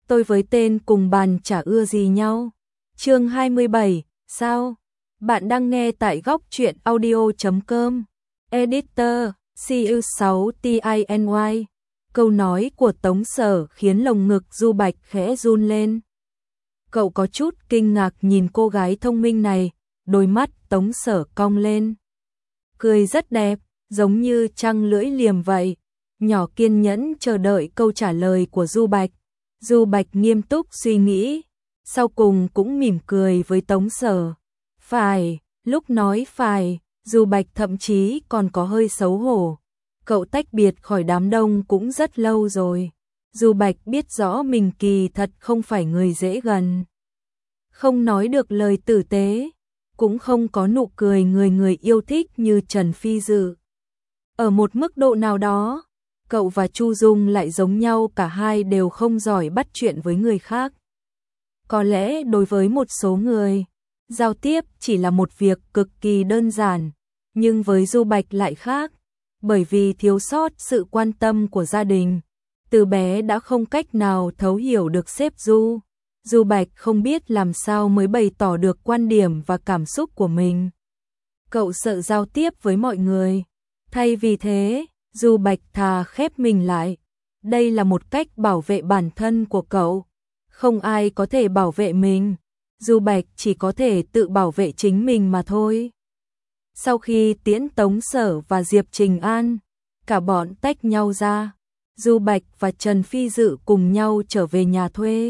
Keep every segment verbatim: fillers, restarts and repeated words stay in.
tôi với tên cùng bàn chả ưa gì nhau. Chương hai mươi bảy, sao? Bạn đang nghe tại góc truyện audio chấm com. Editor, C U sáu T I N Y. Câu nói của Tống Sở khiến lồng ngực Du Bạch khẽ run lên. Cậu có chút kinh ngạc nhìn cô gái thông minh này, đôi mắt Tống Sở cong lên. Cười rất đẹp, giống như trăng lưỡi liềm vậy. Nhỏ kiên nhẫn chờ đợi câu trả lời của Du Bạch. Du Bạch nghiêm túc suy nghĩ, sau cùng cũng mỉm cười với Tống Sở. Phải, lúc nói phải, Du Bạch thậm chí còn có hơi xấu hổ. Cậu tách biệt khỏi đám đông cũng rất lâu rồi. Du Bạch biết rõ mình kỳ thật không phải người dễ gần. Không nói được lời tử tế, cũng không có nụ cười người người yêu thích như Trần Phi Dự. Ở một mức độ nào đó, cậu và Chu Dung lại giống nhau, cả hai đều không giỏi bắt chuyện với người khác. Có lẽ đối với một số người, giao tiếp chỉ là một việc cực kỳ đơn giản, nhưng với Du Bạch lại khác, bởi vì thiếu sót sự quan tâm của gia đình. Từ bé đã không cách nào thấu hiểu được sếp Du. Du Bạch không biết làm sao mới bày tỏ được quan điểm và cảm xúc của mình. Cậu sợ giao tiếp với mọi người. Thay vì thế, Du Bạch thà khép mình lại. Đây là một cách bảo vệ bản thân của cậu. Không ai có thể bảo vệ mình. Du Bạch chỉ có thể tự bảo vệ chính mình mà thôi. Sau khi tiễn Tống Sở và Diệp Trình An, cả bọn tách nhau ra. Du Bạch và Trần Phi Dự cùng nhau trở về nhà thuê.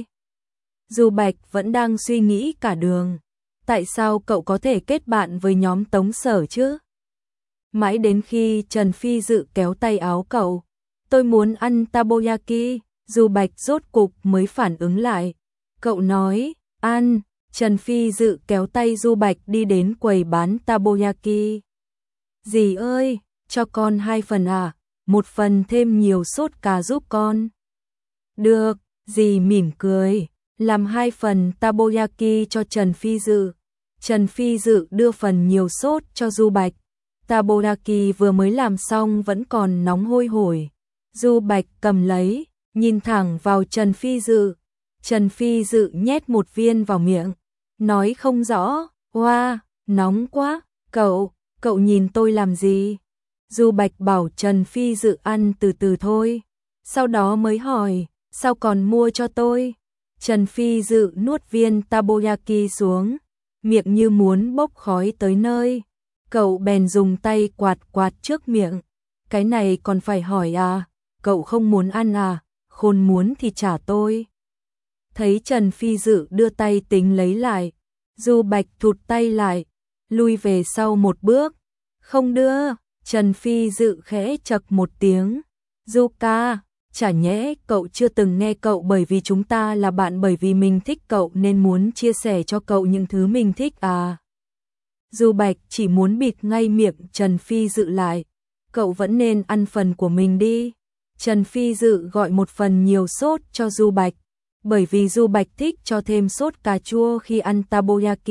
Du Bạch vẫn đang suy nghĩ cả đường. Tại sao cậu có thể kết bạn với nhóm Tống Sở chứ? Mãi đến khi Trần Phi Dự kéo tay áo cậu. Tôi muốn ăn takoyaki. Du Bạch rốt cục mới phản ứng lại. Cậu nói, ăn. Trần Phi Dự kéo tay Du Bạch đi đến quầy bán takoyaki. Dì ơi, cho con hai phần à? Một phần thêm nhiều sốt cà giúp con. Được, dì mỉm cười, làm hai phần takoyaki cho Trần Phi Dự. Trần Phi Dự đưa phần nhiều sốt cho Du Bạch. Takoyaki vừa mới làm xong vẫn còn nóng hôi hổi. Du Bạch cầm lấy, nhìn thẳng vào Trần Phi Dự. Trần Phi Dự nhét một viên vào miệng, nói không rõ, "Oa, nóng quá, cậu, cậu nhìn tôi làm gì?" Du Bạch bảo Trần Phi Dự ăn từ từ thôi, sau đó mới hỏi, "Sao còn mua cho tôi?" Trần Phi Dự nuốt viên takoyaki xuống, miệng như muốn bốc khói tới nơi. Cậu bèn dùng tay quạt quạt trước miệng. "Cái này còn phải hỏi à? Cậu không muốn ăn à? Khôn muốn thì trả tôi." Thấy Trần Phi Dự đưa tay tính lấy lại, Du Bạch thụt tay lại, lui về sau một bước. "Không đưa." Trần Phi Dự khẽ chậc một tiếng. "Du ca, chả nhẽ cậu chưa từng nghe cậu bởi vì chúng ta là bạn, bởi vì mình thích cậu nên muốn chia sẻ cho cậu những thứ mình thích à?" Du Bạch chỉ muốn bịt ngay miệng Trần Phi Dự lại. "Cậu vẫn nên ăn phần của mình đi." Trần Phi Dự gọi một phần nhiều sốt cho Du Bạch, bởi vì Du Bạch thích cho thêm sốt cà chua khi ăn takoyaki.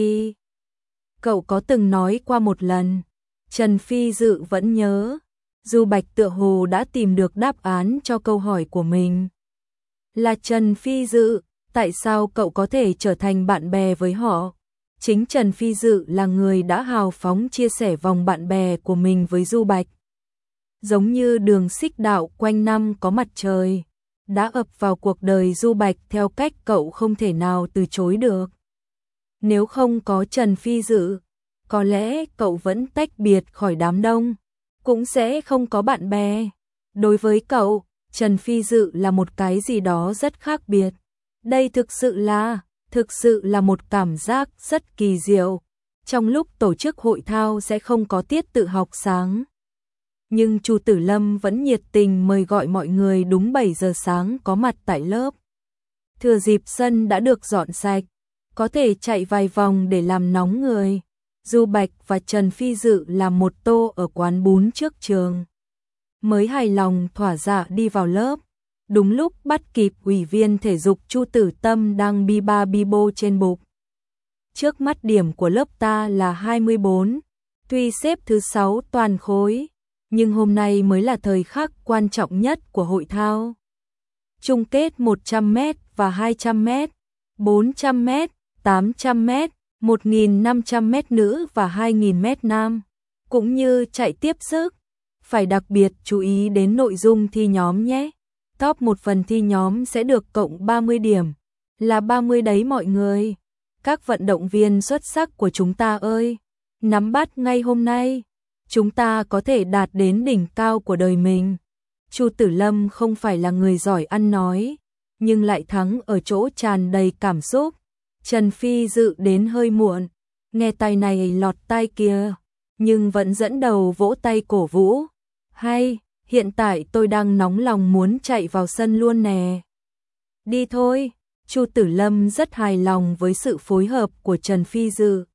Cậu có từng nói qua một lần. Trần Phi Dự vẫn nhớ. Du Bạch tựa hồ đã tìm được đáp án cho câu hỏi của mình. Là Trần Phi Dự, tại sao cậu có thể trở thành bạn bè với họ? Chính Trần Phi Dự là người đã hào phóng chia sẻ vòng bạn bè của mình với Du Bạch. Giống như đường xích đạo quanh năm có mặt trời, đã ập vào cuộc đời Du Bạch theo cách cậu không thể nào từ chối được. Nếu không có Trần Phi Dự, có lẽ cậu vẫn tách biệt khỏi đám đông, cũng sẽ không có bạn bè. Đối với cậu, Trần Phi Dự là một cái gì đó rất khác biệt. Đây thực sự là, thực sự là một cảm giác rất kỳ diệu. Trong lúc tổ chức hội thao sẽ không có tiết tự học sáng, nhưng Chu Tử Lâm vẫn nhiệt tình mời gọi mọi người đúng bảy giờ sáng có mặt tại lớp. Thừa dịp sân đã được dọn sạch, có thể chạy vài vòng để làm nóng người. Du Bạch và Trần Phi Dự làm một tô ở quán bún trước trường. Mới hài lòng thỏa dạ đi vào lớp. Đúng lúc bắt kịp ủy viên thể dục Chu Tử Tâm đang bi ba bi bô trên bục. Trước mắt điểm của lớp ta là hai mươi bốn, tuy xếp thứ sáu toàn khối, nhưng hôm nay mới là thời khắc quan trọng nhất của hội thao. Chung kết một trăm mét và hai trăm mét, bốn trăm mét, tám trăm mét, một nghìn năm trăm mét nữ và hai nghìn mét nam, cũng như chạy tiếp sức. Phải đặc biệt chú ý đến nội dung thi nhóm nhé. Top một phần thi nhóm sẽ được cộng ba mươi điểm, là ba mươi đấy mọi người. Các vận động viên xuất sắc của chúng ta ơi, nắm bắt ngay hôm nay, chúng ta có thể đạt đến đỉnh cao của đời mình. Chu Tử Lâm không phải là người giỏi ăn nói, nhưng lại thắng ở chỗ tràn đầy cảm xúc. Trần Phi Dự đến hơi muộn, nghe tai này lọt tai kia, nhưng vẫn dẫn đầu vỗ tay cổ vũ. Hay, hiện tại tôi đang nóng lòng muốn chạy vào sân luôn nè. Đi thôi. Chu Tử Lâm rất hài lòng với sự phối hợp của Trần Phi Dự.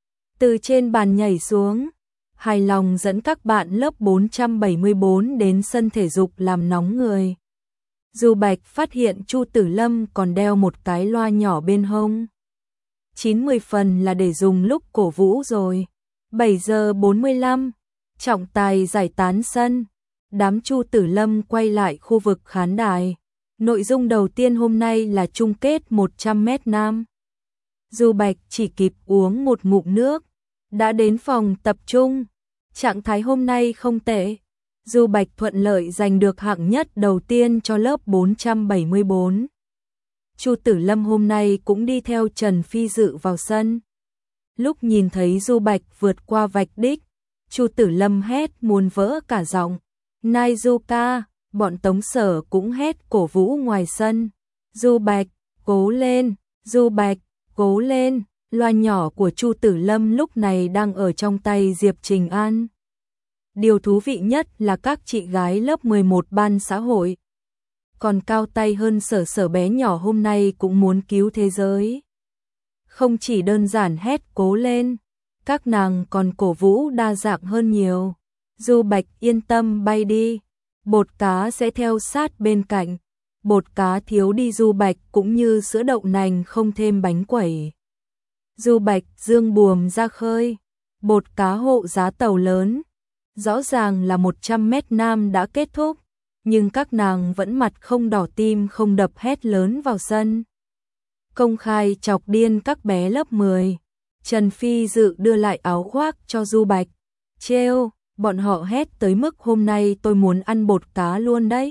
Từ trên bàn nhảy xuống, hài lòng dẫn các bạn lớp bốn trăm bảy mươi bốn đến sân thể dục làm nóng người. Du Bạch phát hiện Chu Tử Lâm còn đeo một cái loa nhỏ bên hông. chín mươi phần là để dùng lúc cổ vũ rồi. bảy giờ bốn mươi lăm, trọng tài giải tán sân. Đám Chu Tử Lâm quay lại khu vực khán đài. Nội dung đầu tiên hôm nay là chung kết một trăm mét nam. Du Bạch chỉ kịp uống một ngụm nước, đã đến phòng tập trung. Trạng thái hôm nay không tệ. Du Bạch thuận lợi giành được hạng nhất đầu tiên cho lớp bốn trăm bảy mươi bốn. Chu Tử Lâm hôm nay cũng đi theo Trần Phi Dự vào sân. Lúc nhìn thấy Du Bạch vượt qua vạch đích, Chu Tử Lâm hét muốn vỡ cả giọng. Nai Du ca, bọn Tống Sở cũng hét cổ vũ ngoài sân. Du Bạch, cố lên, Du Bạch, cố lên. Loa nhỏ của Chu Tử Lâm lúc này đang ở trong tay Diệp Trình An. Điều thú vị nhất là các chị gái lớp mười một ban xã hội. Còn cao tay hơn Sở Sở bé nhỏ hôm nay cũng muốn cứu thế giới. Không chỉ đơn giản hét cố lên, các nàng còn cổ vũ đa dạng hơn nhiều. Du Bạch yên tâm bay đi, bột cá sẽ theo sát bên cạnh. Bột cá thiếu đi Du Bạch cũng như sữa đậu nành không thêm bánh quẩy. Du Bạch dương buồm ra khơi, bột cá hộ giá tàu lớn. Rõ ràng là một trăm mét nam đã kết thúc, nhưng các nàng vẫn mặt không đỏ tim không đập hét lớn vào sân. Công khai chọc điên các bé lớp mười. Trần Phi Dự đưa lại áo khoác cho Du Bạch. Trêu, bọn họ hét tới mức hôm nay tôi muốn ăn bột cá luôn đấy.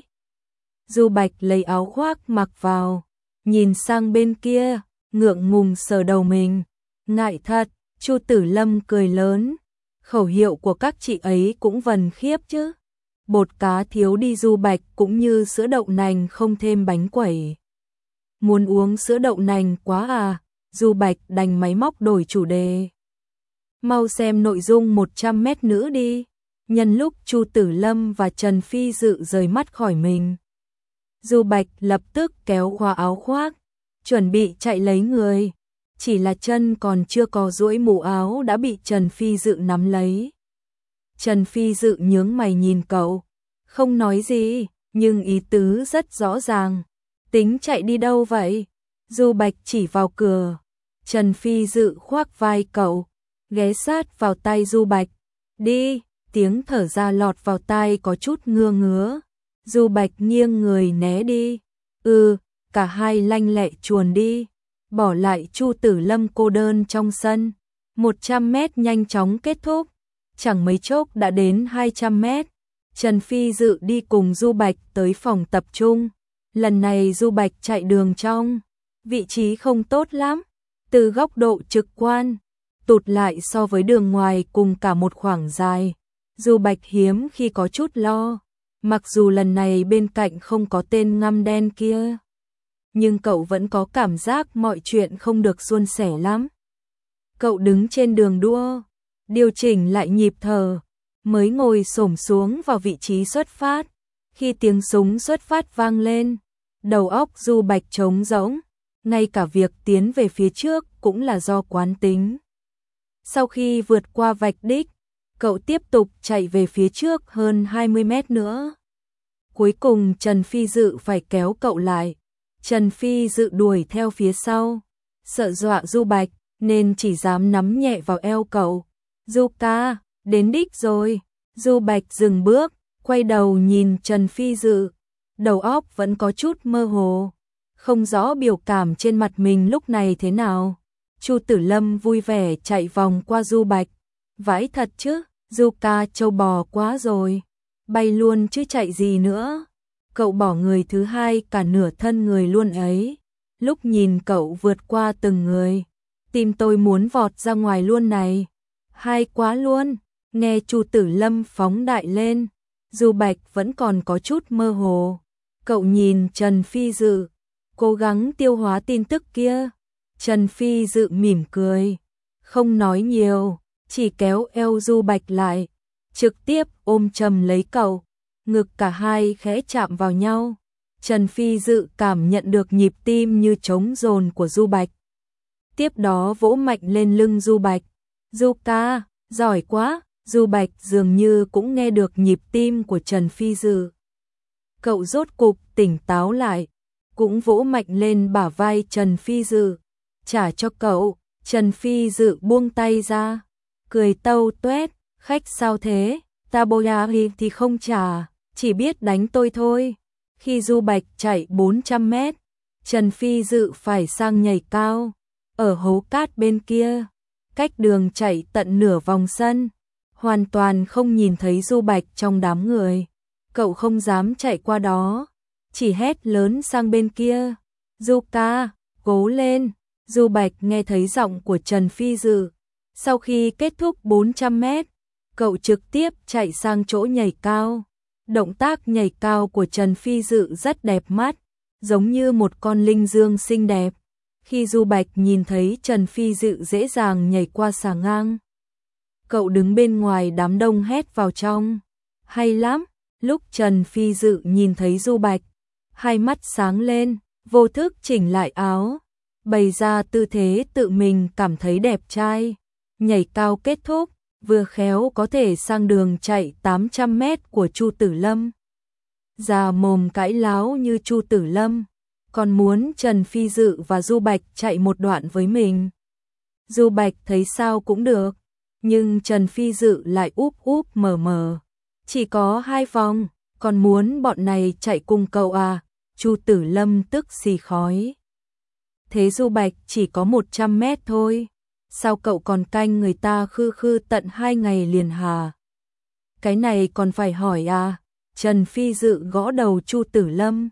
Du Bạch lấy áo khoác mặc vào, nhìn sang bên kia, ngượng ngùng sờ đầu mình. Ngại thật, Chu Tử Lâm cười lớn. Khẩu hiệu của các chị ấy cũng vần khiếp chứ. Bột cá thiếu đi Du Bạch cũng như sữa đậu nành không thêm bánh quẩy. Muốn uống sữa đậu nành quá à, Du Bạch đành máy móc đổi chủ đề. Mau xem nội dung một trăm mét nữ đi. Nhân lúc Chu Tử Lâm và Trần Phi Dự rời mắt khỏi mình, Du Bạch lập tức kéo qua áo khoác, chuẩn bị chạy lấy người. Chỉ là chân còn chưa có duỗi mũ áo đã bị Trần Phi Dự nắm lấy. Trần Phi Dự nhướng mày nhìn cậu, không nói gì, nhưng ý tứ rất rõ ràng. Tính chạy đi đâu vậy? Du Bạch chỉ vào cửa. Trần Phi Dự khoác vai cậu, ghé sát vào tay Du Bạch. Đi, tiếng thở ra lọt vào tai có chút ngứa ngứa. Du Bạch nghiêng người né đi. Ừ, cả hai lanh lẹ chuồn đi. Bỏ lại Chu Tử Lâm cô đơn trong sân. một trăm mét nhanh chóng kết thúc. Chẳng mấy chốc đã đến hai trăm mét. Trần Phi Dự đi cùng Du Bạch tới phòng tập trung. Lần này Du Bạch chạy đường trong. Vị trí không tốt lắm. Từ góc độ trực quan, tụt lại so với đường ngoài cùng cả một khoảng dài. Du Bạch hiếm khi có chút lo. Mặc dù lần này bên cạnh không có tên ngăm đen kia, nhưng cậu vẫn có cảm giác mọi chuyện không được suôn sẻ lắm. Cậu đứng trên đường đua, điều chỉnh lại nhịp thở, mới ngồi xổm xuống vào vị trí xuất phát. Khi tiếng súng xuất phát vang lên, đầu óc Du Bạch trống rỗng, ngay cả việc tiến về phía trước cũng là do quán tính. Sau khi vượt qua vạch đích, cậu tiếp tục chạy về phía trước hơn hai mươi mét nữa. Cuối cùng Trần Phi Dự phải kéo cậu lại. Trần Phi Dự đuổi theo phía sau, sợ dọa Du Bạch nên chỉ dám nắm nhẹ vào eo cậu. Du ca, đến đích rồi. Du Bạch dừng bước, quay đầu nhìn Trần Phi Dự, đầu óc vẫn có chút mơ hồ. không rõ biểu cảm trên mặt mình lúc này thế nào. Chu Tử Lâm vui vẻ chạy vòng qua Du Bạch. Vãi thật chứ, Du ca trâu bò quá rồi. Bay luôn chứ chạy gì nữa. Cậu bỏ người thứ hai cả nửa thân người luôn ấy. Lúc nhìn cậu vượt qua từng người, tim tôi muốn vọt ra ngoài luôn này. Hay quá luôn. Nghe Chu Tử Lâm phóng đại lên, Du Bạch vẫn còn có chút mơ hồ. Cậu nhìn Trần Phi Dự, cố gắng tiêu hóa tin tức kia. Trần Phi Dự mỉm cười, không nói nhiều, chỉ kéo eo Du Bạch lại, trực tiếp ôm chầm lấy cậu, ngực cả hai khẽ chạm vào nhau. Trần Phi Dự cảm nhận được nhịp tim như trống dồn của Du Bạch. Tiếp đó vỗ mạnh lên lưng Du Bạch. Du ca, giỏi quá. Du Bạch dường như cũng nghe được nhịp tim của Trần Phi Dự. Cậu rốt cục tỉnh táo lại, cũng vỗ mạnh lên bả vai Trần Phi Dự. Trả cho cậu. Trần Phi Dự buông tay ra, cười tâu tuét, khách sao thế, ta boya thì không trả, chỉ biết đánh tôi thôi. Khi Du Bạch chạy bốn trăm mét, Trần Phi Dự phải sang nhảy cao, ở hố cát bên kia, cách đường chạy tận nửa vòng sân, hoàn toàn không nhìn thấy Du Bạch trong đám người. Cậu không dám chạy qua đó, chỉ hét lớn sang bên kia, Du ca, cố lên. Du Bạch nghe thấy giọng của Trần Phi Dự. Sau khi kết thúc bốn trăm mét, cậu trực tiếp chạy sang chỗ nhảy cao. Động tác nhảy cao của Trần Phi Dự rất đẹp mắt, giống như một con linh dương xinh đẹp. Khi Du Bạch nhìn thấy Trần Phi Dự dễ dàng nhảy qua xà ngang, cậu đứng bên ngoài đám đông hét vào trong. Hay lắm. Lúc Trần Phi Dự nhìn thấy Du Bạch, hai mắt sáng lên, vô thức chỉnh lại áo, bày ra tư thế tự mình cảm thấy đẹp trai. Nhảy cao kết thúc, vừa khéo có thể sang đường chạy tám trăm mét của Chu Tử Lâm. Già mồm cãi láo như Chu Tử Lâm, còn muốn Trần Phi Dự và Du Bạch chạy một đoạn với mình. Du Bạch thấy sao cũng được, nhưng Trần Phi Dự lại úp úp mờ mờ. Chỉ có hai vòng, còn muốn bọn này chạy cùng cậu à? Chu Tử Lâm tức xì khói. Thế Du Bạch chỉ có một trăm mét thôi, sao cậu còn canh người ta khư khư tận hai ngày liền hả? Cái này còn phải hỏi à? Trần Phi Dự gõ đầu Chu Tử Lâm.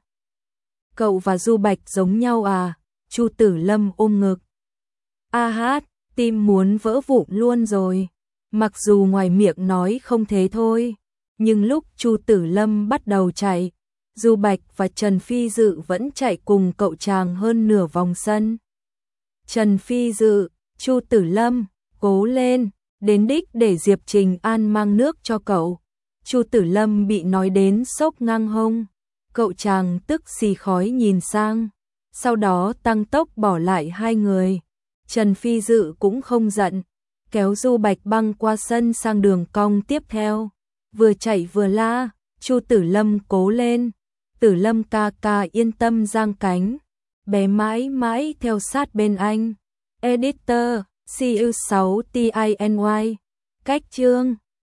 Cậu và Du Bạch giống nhau à? Chu Tử Lâm ôm ngực. A hát, tim muốn vỡ vụn luôn rồi. Mặc dù ngoài miệng nói không thế thôi, nhưng lúc Chu Tử Lâm bắt đầu chạy, Du Bạch và Trần Phi Dự vẫn chạy cùng cậu chàng hơn nửa vòng sân. Trần Phi Dự, Chu Tử Lâm, cố lên, đến đích để Diệp Trình An mang nước cho cậu. Chu Tử Lâm bị nói đến sốc ngang hông, cậu chàng tức xì khói nhìn sang, sau đó tăng tốc bỏ lại hai người. Trần Phi Dự cũng không giận, kéo Du Bạch băng qua sân sang đường cong tiếp theo, vừa chạy vừa la, Chu Tử Lâm cố lên, Tử Lâm ca ca yên tâm giang cánh, bé mãi mãi theo sát bên anh. Editor, C U sáu T I N Y, cách chương